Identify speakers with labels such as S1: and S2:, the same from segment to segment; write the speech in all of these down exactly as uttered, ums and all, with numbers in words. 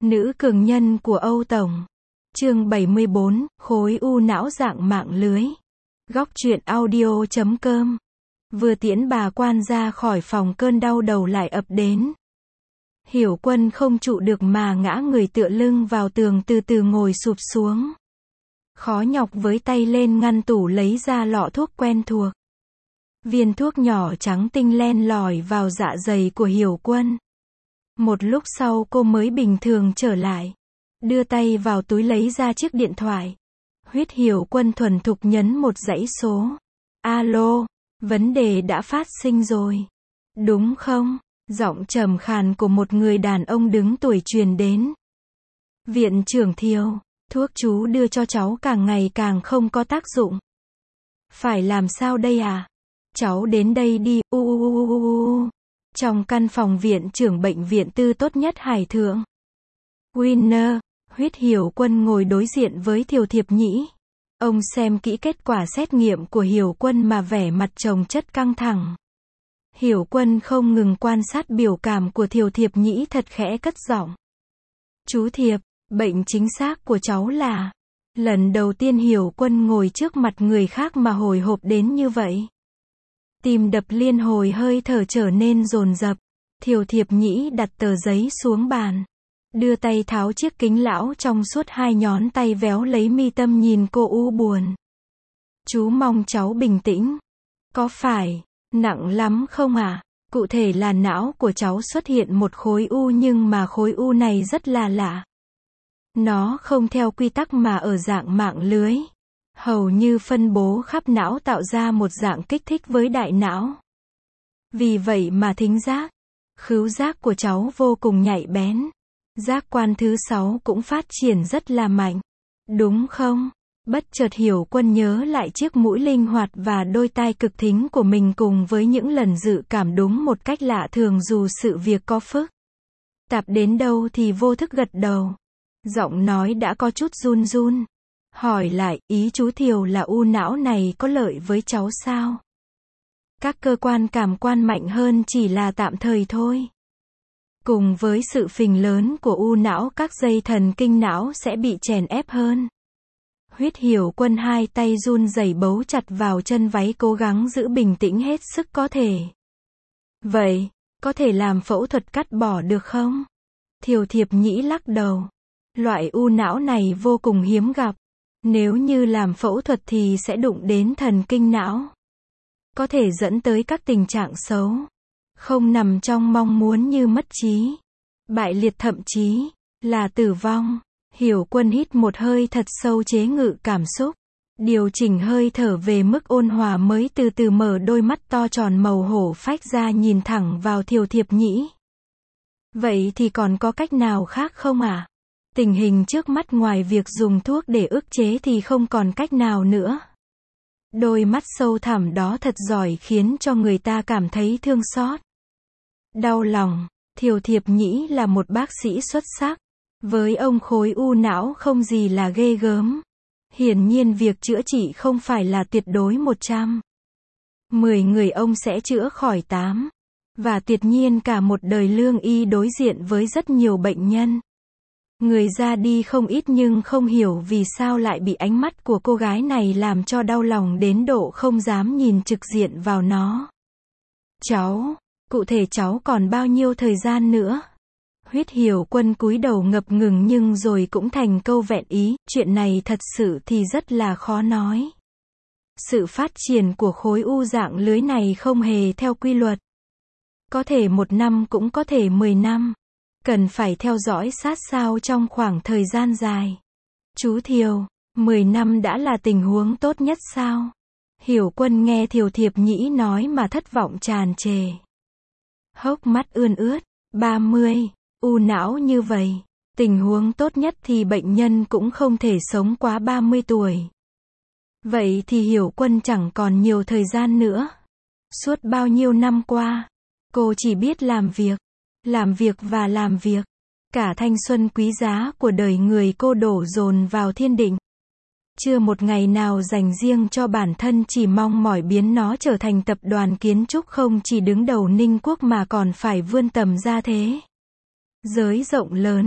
S1: Nữ cường nhân của Âu Tổng. Chương bảy mươi bốn, khối u não dạng mạng lưới. Góc truyện audio chấm com. Vừa tiễn bà quan ra khỏi phòng, cơn đau đầu lại ập đến. Hiểu Quân không trụ được mà ngã người tựa lưng vào tường, từ từ ngồi sụp xuống. Khó nhọc với tay lên ngăn tủ lấy ra lọ thuốc quen thuộc. Viên thuốc nhỏ trắng tinh len lỏi vào dạ dày của Hiểu Quân. Một lúc sau cô mới bình thường trở lại. Đưa tay vào túi lấy ra chiếc điện thoại. Huyết Hiểu Quân thuần thục nhấn một dãy số. Alo, vấn đề đã phát sinh rồi. Đúng không? Giọng trầm khàn của một người đàn ông đứng tuổi truyền đến. Viện trưởng Thiều, thuốc chú đưa cho cháu càng ngày càng không có tác dụng. Phải làm sao đây à? Cháu đến đây đi. U u u u u. Trong căn phòng viện trưởng bệnh viện tư tốt nhất Hải Thượng. Winner, Huyết Hiểu Quân ngồi đối diện với Thiều Thiệp Nhĩ. Ông xem kỹ kết quả xét nghiệm của Hiểu Quân mà vẻ mặt chồng chất căng thẳng. Hiểu Quân không ngừng quan sát biểu cảm của Thiều Thiệp Nhĩ, thật khẽ cất giọng. Chú Thiệp, bệnh chính xác của cháu là... Lần đầu tiên Hiểu Quân ngồi trước mặt người khác mà hồi hộp đến như vậy. Tim đập liên hồi, hơi thở trở nên dồn dập. Thiều Thiệp Nhĩ đặt tờ giấy xuống bàn. Đưa tay tháo chiếc kính lão trong suốt, hai ngón tay véo lấy mi tâm nhìn cô u buồn. Chú mong cháu bình tĩnh. Có phải nặng lắm không à? Cụ thể là não của cháu xuất hiện một khối u, nhưng mà khối u này rất là lạ. Nó không theo quy tắc mà ở dạng mạng lưới. Hầu như phân bố khắp não, tạo ra một dạng kích thích với đại não. Vì vậy mà thính giác, khứu giác của cháu vô cùng nhạy bén. Giác quan thứ sáu cũng phát triển rất là mạnh. Đúng không? Bất chợt Hiểu Quân nhớ lại chiếc mũi linh hoạt và đôi tai cực thính của mình, cùng với những lần dự cảm đúng một cách lạ thường dù sự việc có phức tạp đến đâu thì vô thức gật đầu. Giọng nói đã có chút run run. Hỏi lại, ý chú Thiều là u não này có lợi với cháu sao? Các cơ quan cảm quan mạnh hơn chỉ là tạm thời thôi. Cùng với sự phình lớn của u não, các dây thần kinh não sẽ bị chèn ép hơn. Huyết Hiểu Quân hai tay run rẩy bấu chặt vào chân váy, cố gắng giữ bình tĩnh hết sức có thể. Vậy, có thể làm phẫu thuật cắt bỏ được không? Thiều Thiệp Nhĩ lắc đầu. Loại u não này vô cùng hiếm gặp. Nếu như làm phẫu thuật thì sẽ đụng đến thần kinh não. Có thể dẫn tới các tình trạng xấu. Không nằm trong mong muốn như mất trí, bại liệt, thậm chí là tử vong. Hiểu Quân hít một hơi thật sâu, chế ngự cảm xúc. Điều chỉnh hơi thở về mức ôn hòa mới từ từ mở đôi mắt to tròn màu hổ phách ra, nhìn thẳng vào Thiều Thiệp Nhĩ. Vậy thì còn có cách nào khác không à? Tình hình trước mắt ngoài việc dùng thuốc để ức chế thì không còn cách nào nữa. Đôi mắt sâu thẳm đó thật giỏi, khiến cho người ta cảm thấy thương xót. Đau lòng. Thiều Thiệp Nhĩ là một bác sĩ xuất sắc. Với ông, khối u não không gì là ghê gớm. Hiển nhiên việc chữa trị không phải là tuyệt đối một trăm. Mười người ông sẽ chữa khỏi tám. Và tuyệt nhiên cả một đời lương y đối diện với rất nhiều bệnh nhân. Người ra đi không ít, nhưng không hiểu vì sao lại bị ánh mắt của cô gái này làm cho đau lòng đến độ không dám nhìn trực diện vào nó. Cháu, cụ thể cháu còn bao nhiêu thời gian nữa? Huyết Hiểu Quân cúi đầu ngập ngừng, nhưng rồi cũng thành câu vẹn ý. Chuyện này thật sự thì rất là khó nói. Sự phát triển của khối u dạng lưới này không hề theo quy luật. Có thể một năm, cũng có thể mười năm. Cần phải theo dõi sát sao trong khoảng thời gian dài. Chú Thiều, mười năm đã là tình huống tốt nhất sao? Hiểu Quân nghe Thiều Thiệp Nhĩ nói mà thất vọng tràn trề. Hốc mắt ươn ướt. ba mươi, u não như vậy. Tình huống tốt nhất thì bệnh nhân cũng không thể sống quá ba mươi tuổi. Vậy thì Hiểu Quân chẳng còn nhiều thời gian nữa. Suốt bao nhiêu năm qua, cô chỉ biết làm việc. Làm việc và làm việc. Cả thanh xuân quý giá của đời người cô đổ dồn vào Thiên Định. Chưa một ngày nào dành riêng cho bản thân, chỉ mong mỏi biến nó trở thành tập đoàn kiến trúc không chỉ đứng đầu Ninh Quốc mà còn phải vươn tầm ra thế giới rộng lớn.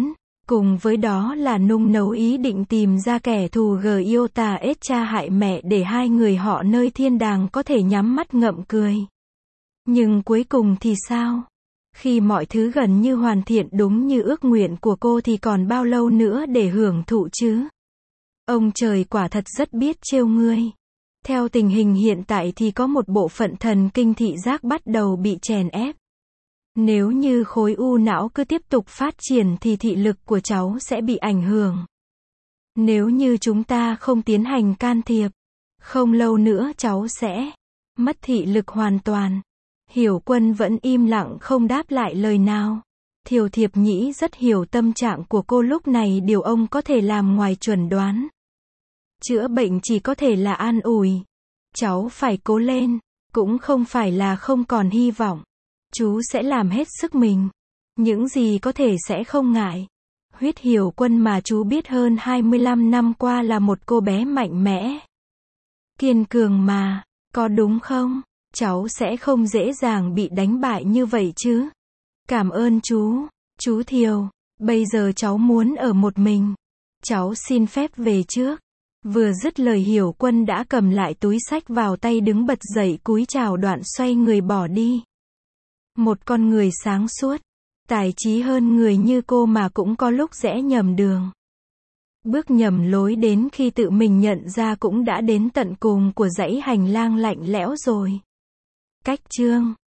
S1: Cùng với đó là nung nấu ý định tìm ra kẻ thù Giota S cha hại mẹ để hai người họ nơi thiên đàng có thể nhắm mắt ngậm cười. Nhưng cuối cùng thì sao? Khi mọi thứ gần như hoàn thiện đúng như ước nguyện của cô thì còn bao lâu nữa để hưởng thụ chứ? Ông trời quả thật rất biết trêu ngươi. Theo tình hình hiện tại thì có một bộ phận thần kinh thị giác bắt đầu bị chèn ép. Nếu như khối u não cứ tiếp tục phát triển thì thị lực của cháu sẽ bị ảnh hưởng. Nếu như chúng ta không tiến hành can thiệp, không lâu nữa cháu sẽ mất thị lực hoàn toàn. Hiểu Quân vẫn im lặng không đáp lại lời nào. Thiều Thiệp Nhĩ rất hiểu tâm trạng của cô lúc này, điều ông có thể làm ngoài chuẩn đoán. Chữa bệnh chỉ có thể là an ủi. Cháu phải cố lên, cũng không phải là không còn hy vọng. Chú sẽ làm hết sức mình. Những gì có thể sẽ không ngại. Huyết Hiểu Quân mà chú biết hơn hai mươi lăm năm qua là một cô bé mạnh mẽ. Kiên cường mà, có đúng không? Cháu sẽ không dễ dàng bị đánh bại như vậy chứ. Cảm ơn chú, chú Thiều. Bây giờ cháu muốn ở một mình. Cháu xin phép về trước. Vừa dứt lời Hiểu Quân đã cầm lại túi xách vào tay, đứng bật dậy cúi chào đoạn xoay người bỏ đi. Một con người sáng suốt, tài trí hơn người như cô mà cũng có lúc rẽ nhầm đường. Bước nhầm lối đến khi tự mình nhận ra cũng đã đến tận cùng của dãy hành lang lạnh lẽo rồi. Cách chương